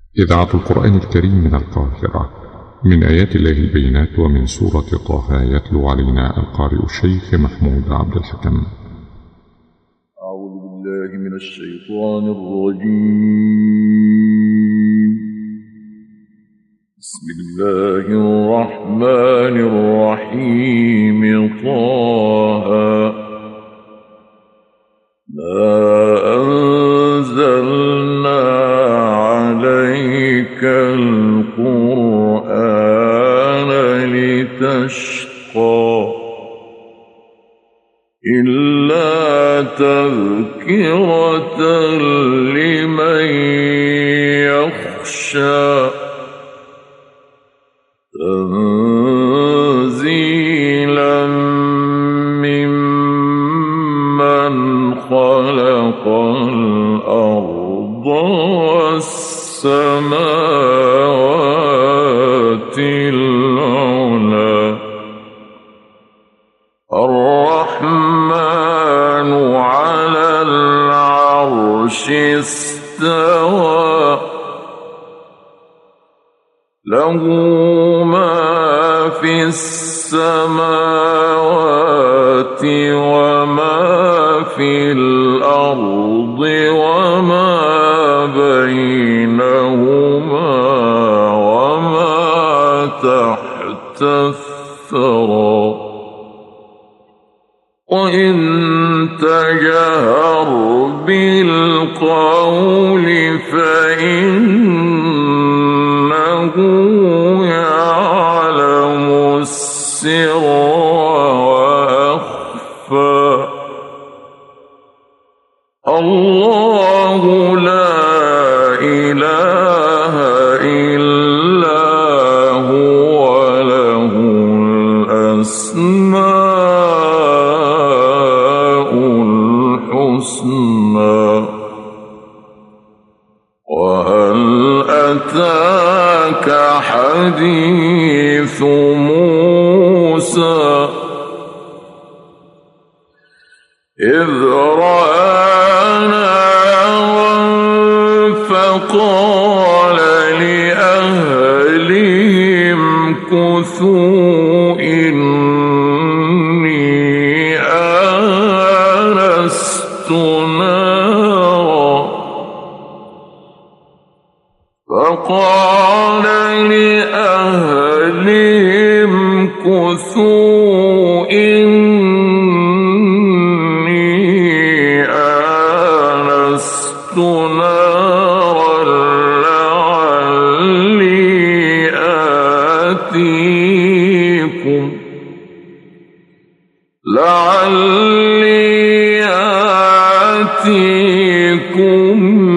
إذاعة القرآن الكريم من القاهرة، من آيات الله البينات، ومن سورة طه يتلو علينا القارئ الشيخ محمود عبد الحكم. أعوذ بالله من الشيطان الرجيم. بسم الله الرحمن الرحيم. طه ما أنزلنا عليك القرآن لتشقى إلا تذكرة لمن يخشى تنزيلا ممن خلق الأرض والسماوات العلى الرحمن على العرش استوى له ما في السماوات وما في الأرض وما بينهما وما تحت الثرى وإن تجهر بالقول فإنه يعلم السر وأخفى الله لا إله إلا هو له الأسماء الحسنى. وهل أتاك حديث موسى إذ رأى نارا فقال لأهلهم كثوا إني آنست نارا فقال لأهلهم كثوا إني آنست نارا لعلي آتيكم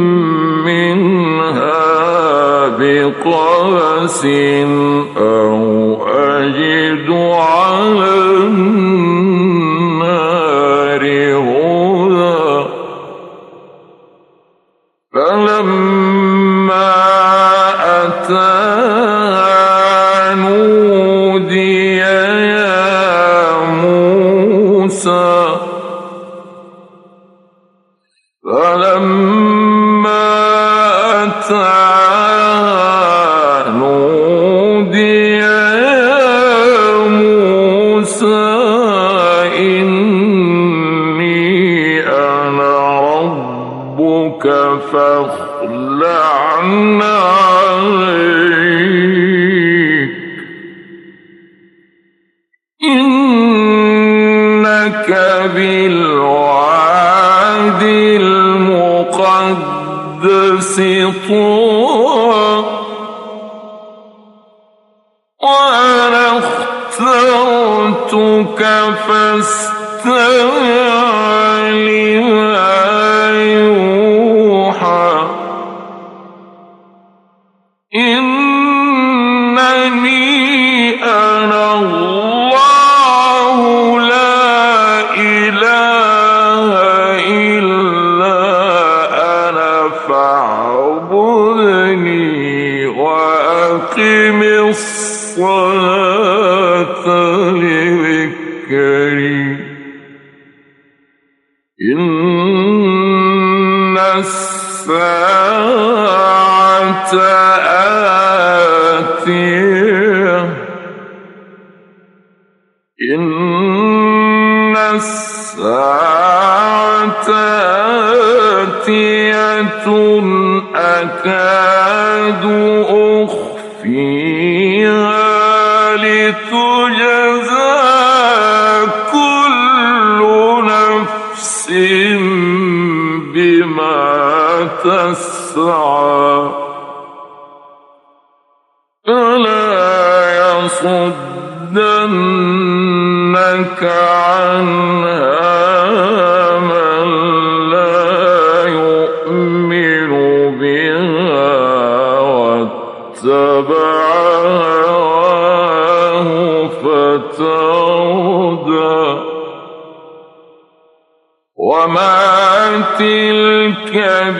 منها بقبس أو أجد على النار هدى. فلما أتاها نودي يا موسى فلما أتاها نودي يا موسى إني أنا ربك فاخلع عليك إنك بالواد المقدس طوى وأنا اخترتك فاستمع لما يوحى إنني أنا الله لا إله إلا أنا فاعبدني وأقم الصلاة لذكري إن الساعة آتية إن الساعة آتية أكاد أخفيها لتجزى كل نفس بما تسعى فلا يصدنك عنها من لا يؤمن بها واتبع هواه فتردى وما تلك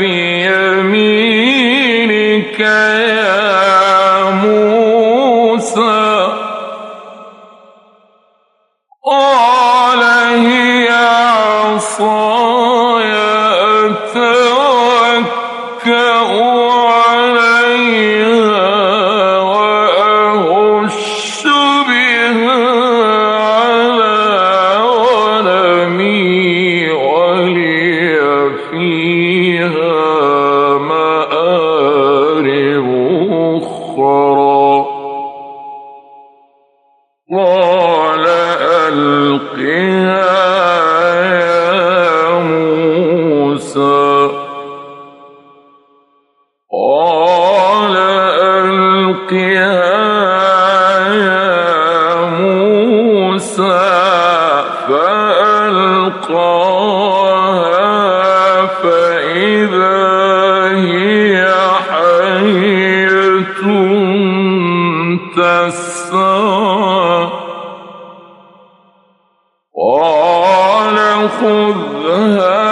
بيمينك يا موسى قال هي عصاي أتوكأ عليها وأهش بها على غنمي ولي فيها مآرب أخرى قال ألقها يا موسى قال ألقها يا موسى فألقاها فإذا هي حية تسعى قال خذها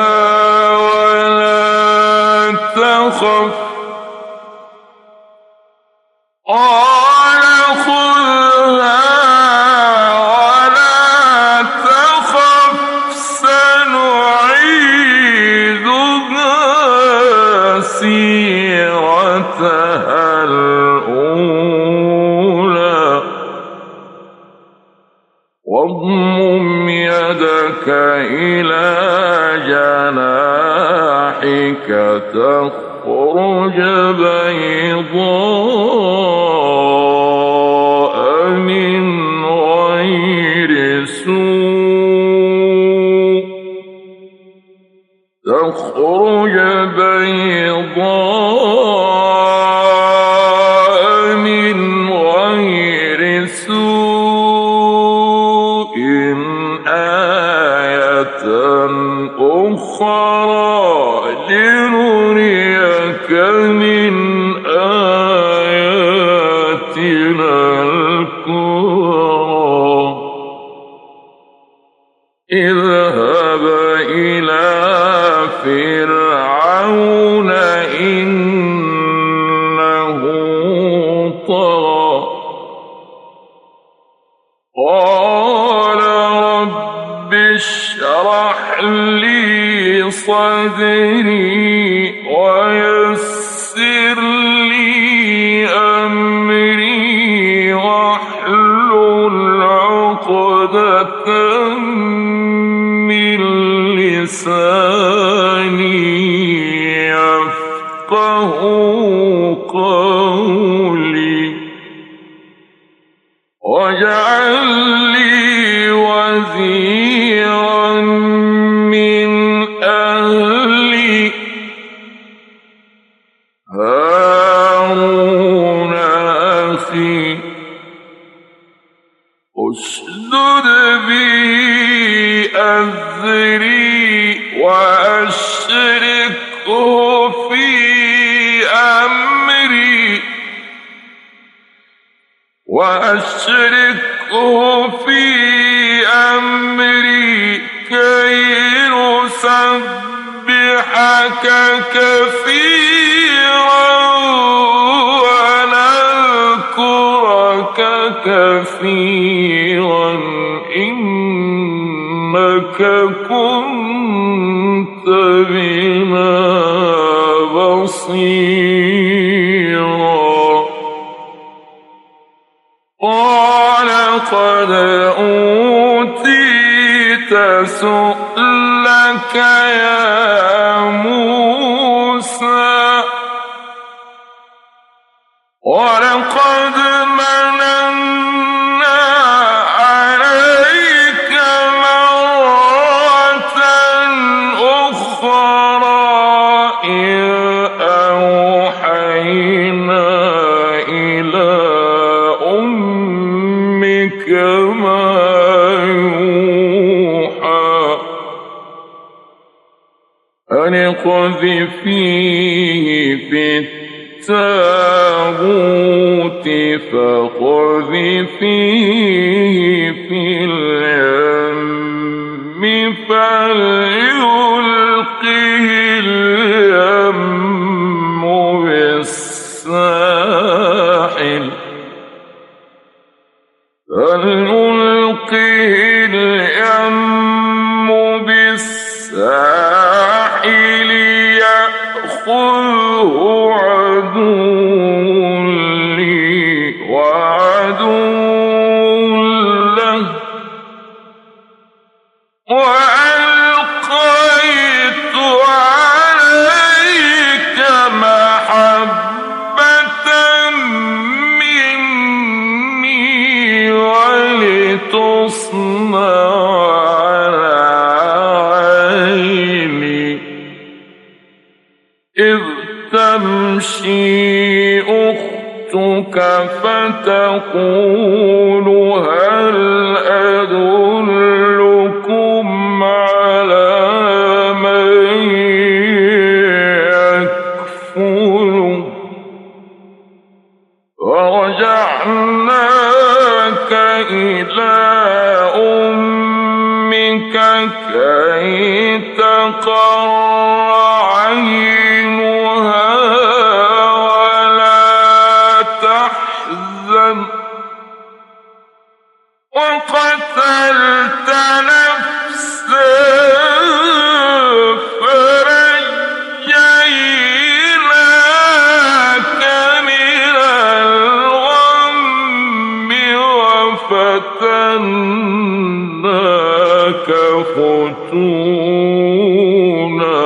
ولا تخف قال خذها ولا تخف سنعيدها سيرتها الأولى واضمم يدك إلى جناحك تخرج بيضاء من غير سوء تخرج بيضاء من غير سوء آية أخرى لنريك من آياتنا الكبرى اذهب إلى فرعون إنه طغى قال رب اشرح لي صدري ويسر لي أمري واحلل عقدة من لساني يفقه قولي واجعل لي وزيرا من أهلي هارون أخي اشدد بي أزري وأشركه في أمري كي نسبحك كثيرا ونذكرك كثيرا إنك كنت بنا بصيرا قد أوتيت سؤلك يا موسى ولقد مننا عليك مرة أخرى إذ أوحينا إلى أمك ما يوحى أن اقذفيه في التابوت فاقذفيه في اليم فليلقه اليم بالساحل يأخذه عدو لي وعدو له وألقيت عليك محبة مني ولتصنع على عيني إذ تمشي أختك فتقول هل أدلكم على من يكفله ورجعناك إلى أمك كي تقر عينها ولا تحزن وقتلت نفسا فرجيناك من الغم وفتناك فتونا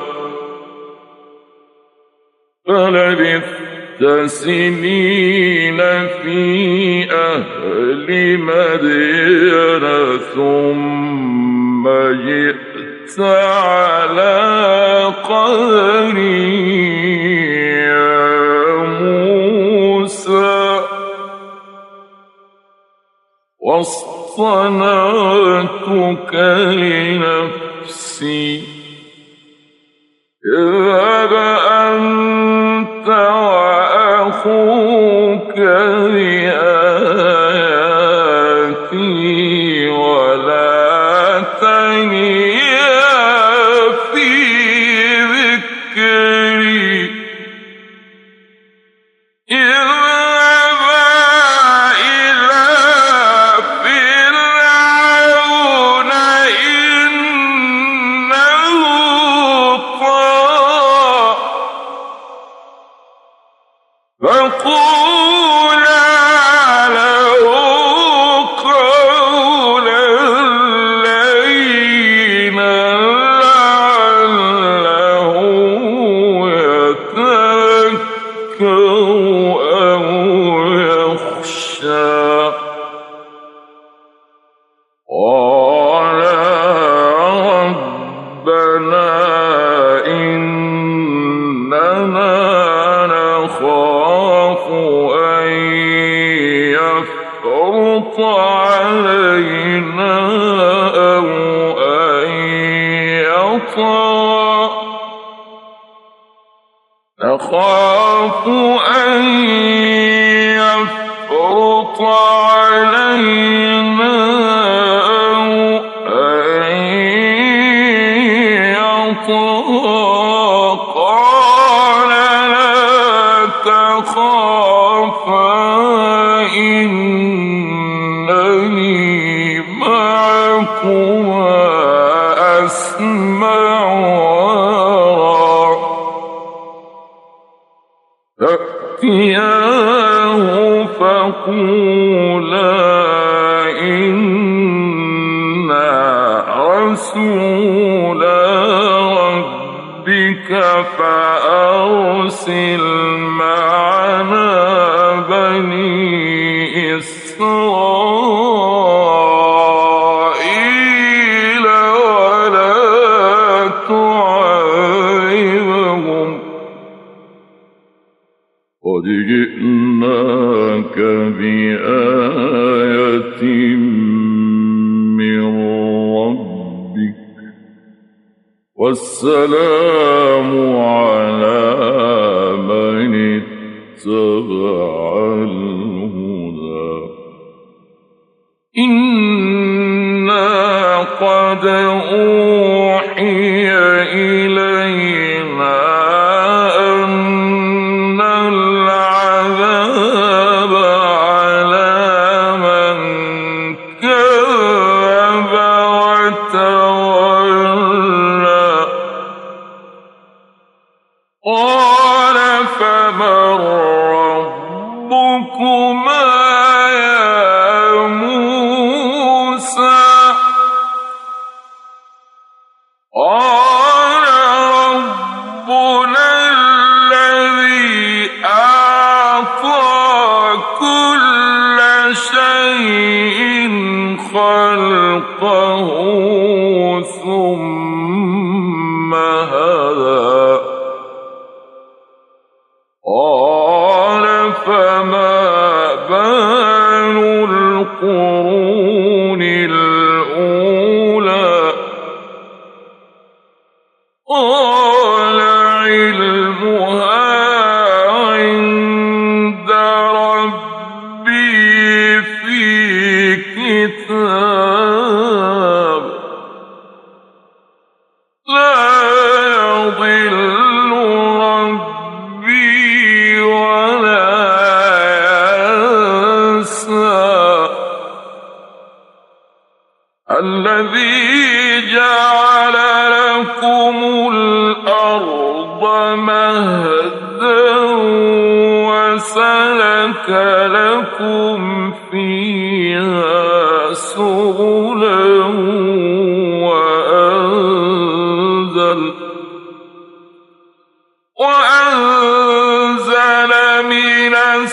فلبثت سنين في أهل مدين ثم جئت على قدر يا موسى واصطنعتك لنفسي اذهب أنت وأخوك بآياتي ولا تنيا في ذكري اذهبا إلى فرعون إنه طغى فقولا له قولا لينا لعله يتذكر أو يخشى قالا ربنا إننا نخاف أن يفرط علينا أو أن يطغى نخاف أن يفرط علينا أو أن يطغى قال لا تخافا إنني معكما أسمع وأرى فأتياه فقولا إنا رسول ربك فأرسل معنا بني إسرائيل ولا تعذبهم قد جئناك بآية من ربك والسلام على من اتبع الهدى إنا قد أوحي إلينا أن العذاب على من كذب وتولى قال فمن ربكما يا موسى قال ربنا الذي أعطى كل شيء خلقه ثم هدى قال فما بال القرون الأولى قال علمها عند ربي في كتاب لا يضل ربي ولا ينسى الذي جعل لكم الأرض مهدا وسلك لكم فيها سبلا وأنزل من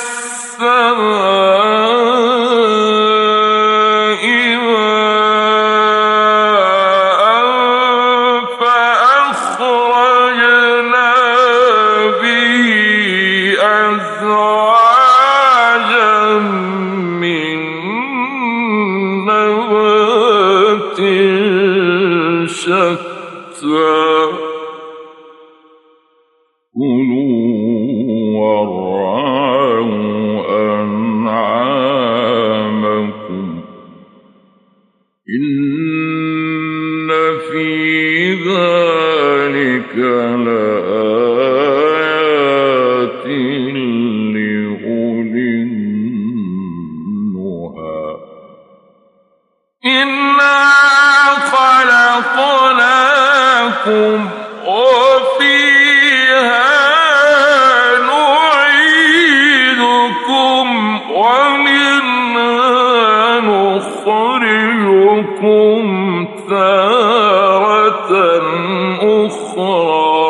السماء ماء فأخرجنا به أزواجا من نبات شتى كلوا وارعوا أنعامكم إن في ذلك لآيات لأولي النهى إنا خلقناكم وفيها نعيدكم ومنها نخرجكم تارة أخرى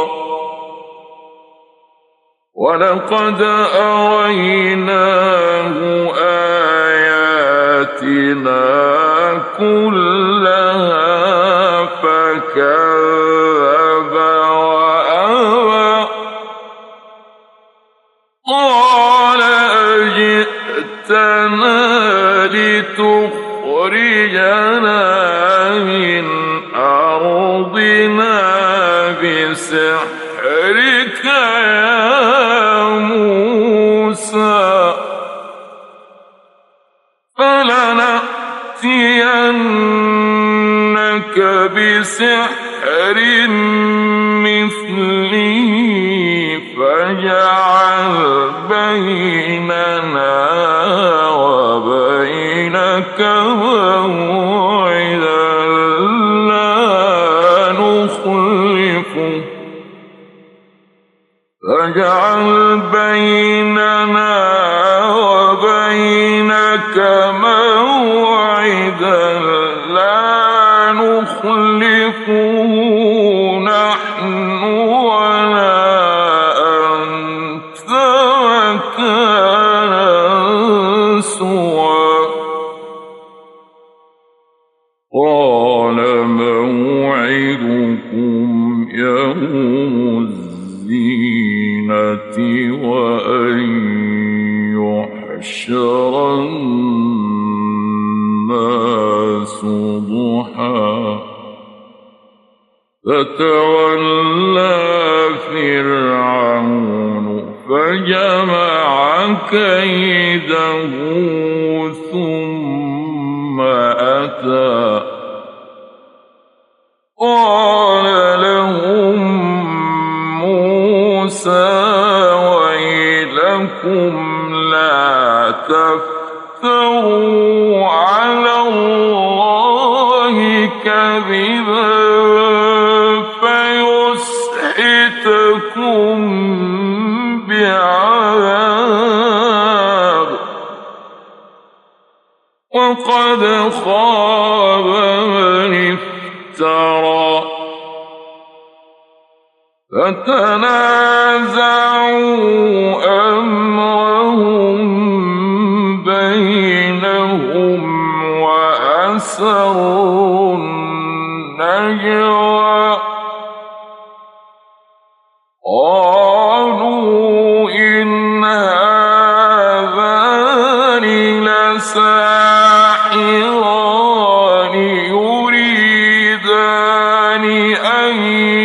ولقد أريناه آياتنا كلها فكذب وأبى قال أجئتنا لتخرجنا من أرضنا بسحرك يا موسى فلنأتينك بسحر مثله فاجعل بيننا وبينك موعدا لا نخلفه فاجعل بيننا وبينك موعدا مكانا سوى قال موعدكم يوم الزينة وأن يحشر الناس ضحى فتولى فرعون فجمع كيده ثم أتى قال لهم موسى ويلكم لا تفتروا على الله كذبا فيسحتكم بعذاب وقد خاب من افترى فتنازعوا أمرهم بينهم وأسروا النجوى قالوا إن هذان لساحران يريدان أن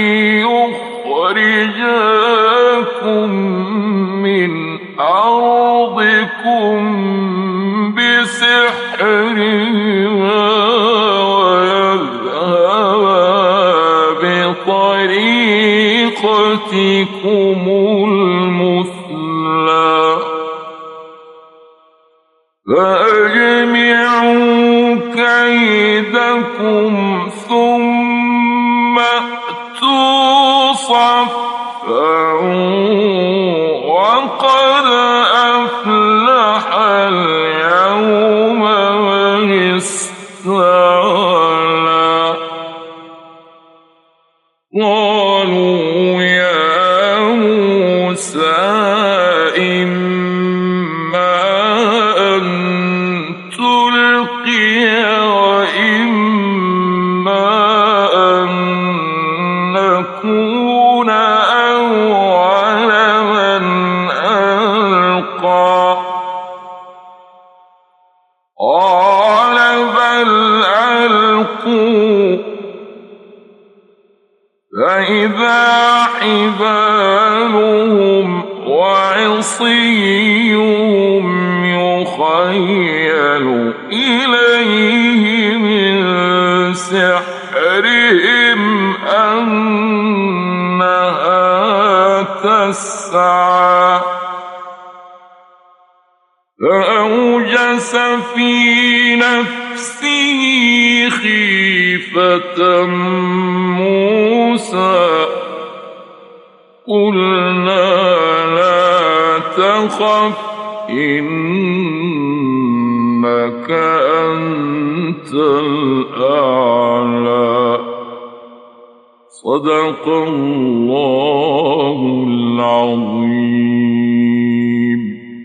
يخرجاكم من أرضكم بسحرهما ويذهبا بطريقتكم المثلى فأجمعوا كيدكم ثم أتوا صفا وقد أفلح اليوم من استعلى قالوا يا موسى إما أن تلقي وإما أن نكون أول من ألقى قال بل ألقوا فإذا حبالهم وعصيهم يخيل إليه من سحرهم أنها تسعى فأوجس في نفسه خيفة موسى قلنا لا تخف إنك أنت الأعلى صدق الله العظيم.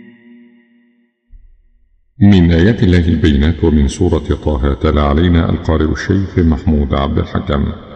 من آيات الله البينات ومن سورة طه تلا علينا القارئ الشيخ محمود عبد الحكم.